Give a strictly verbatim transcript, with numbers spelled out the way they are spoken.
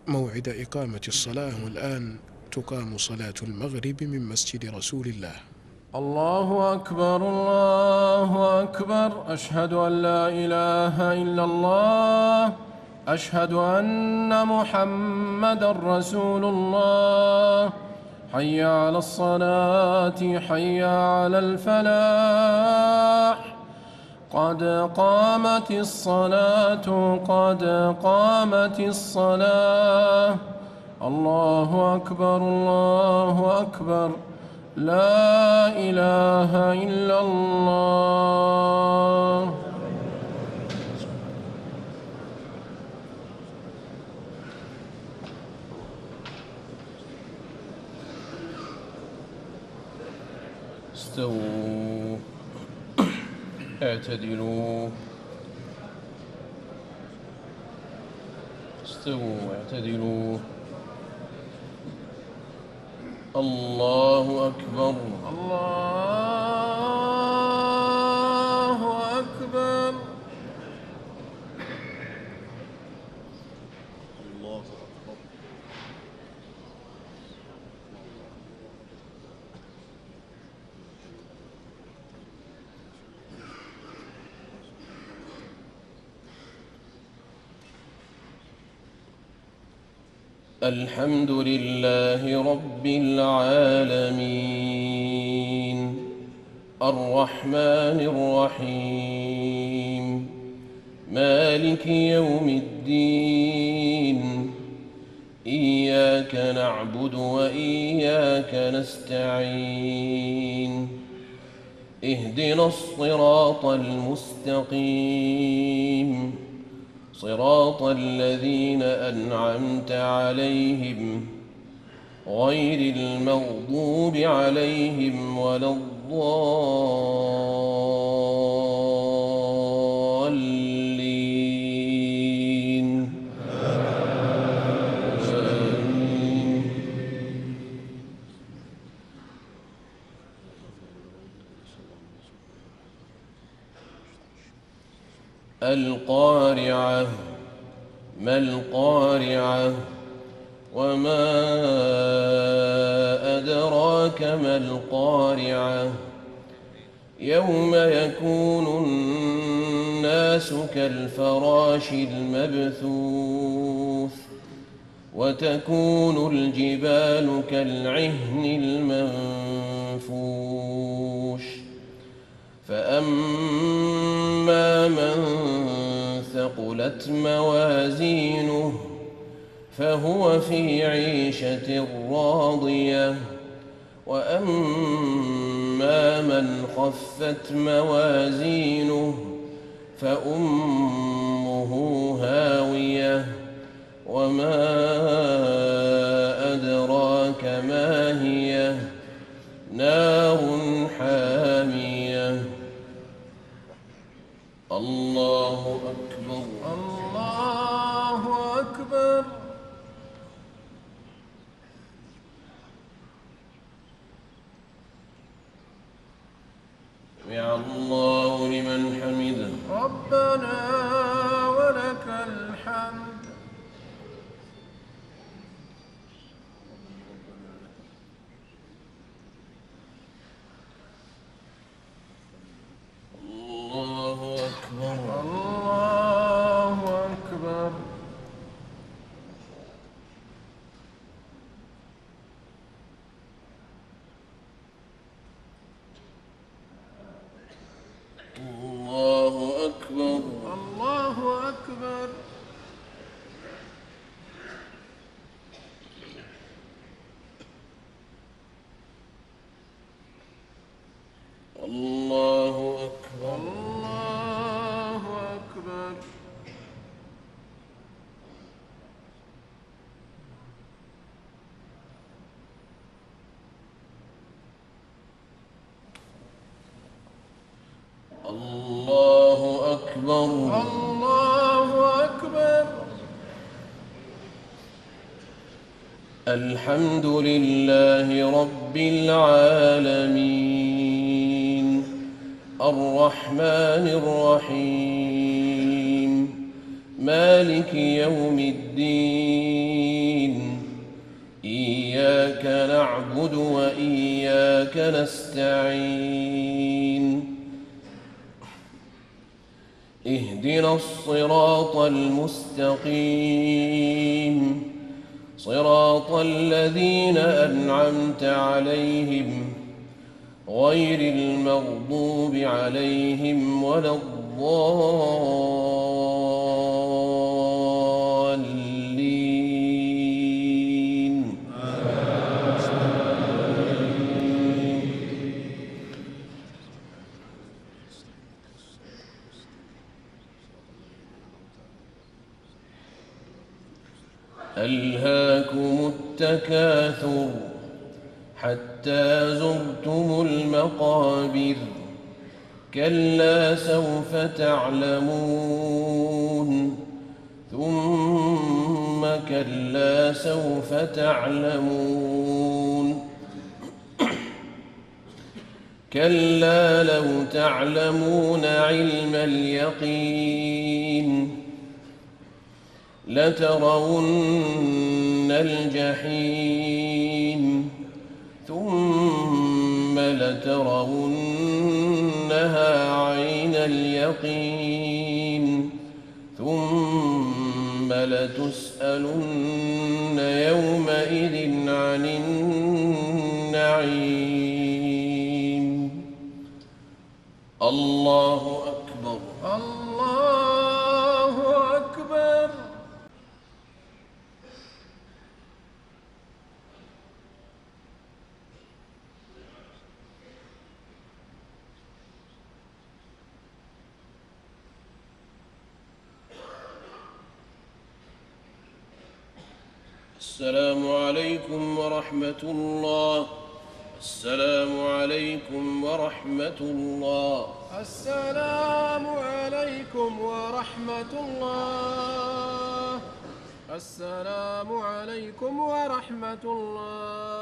موعد إقامة الصلاة، والآن تقام صلاة المغرب من مسجد رسول الله. الله أكبر الله أكبر. أشهد أن لا إله إلا الله. أشهد أن محمدا رسول الله. حي على الصلاة حي على الفلاح. قد قامت الصلاة قد قامت الصلاة. الله أكبر الله أكبر. لا إله إلا الله. استووا اعتدلوا استووا اعتدلوا. الله أكبر الله أكبر. الله أكبر. الحمد لله رب العالمين الرحمن الرحيم مالك يوم الدين. إياك نعبد وإياك نستعين. اهدنا الصراط المستقيم صراط الذين أنعمت عليهم غير المغضوب عليهم ولا الضالين. آمين. القارعة. ما القارعة؟ وما أدراك ما القارعة؟ يوم يكون الناس كالفراش المبثوث وتكون الجبال كالعهن المنفوش. فأما من ثقلت موازينه فهو في عيشة راضية. وأما من خفت موازينه فأمه هاوية. وما أدراك ما هي؟ نار حامية. الله أكبر الله أكبر. سمع الله لمن حمده. ربنا ولك الحمد. الله أكبر الله أكبر. الله أكبر الله أكبر. الله أكبر الله أكبر. الله أكبر الله أكبر. الحمد لله رب العالمين الرحمن الرحيم مالك يوم الدين. نعبد وإياك نستعين اهدنا الصراط المستقيم صراط الذين أنعمت عليهم غير المغضوب عليهم ولا الضالين ألهاكم التكاثر حتى زرتم المقابر كلا سوف تعلمون ثم كلا سوف تعلمون كلا لو تعلمون علم اليقين لترون الجحيم ثم لترونها عين اليقين ثم لتسألن يومئذ عن النعيم الله أكبر الله أكبر. السلام عليكم ورحمة الله. السلام عليكم ورحمة الله. السلام عليكم ورحمة الله. السلام عليكم ورحمة الله.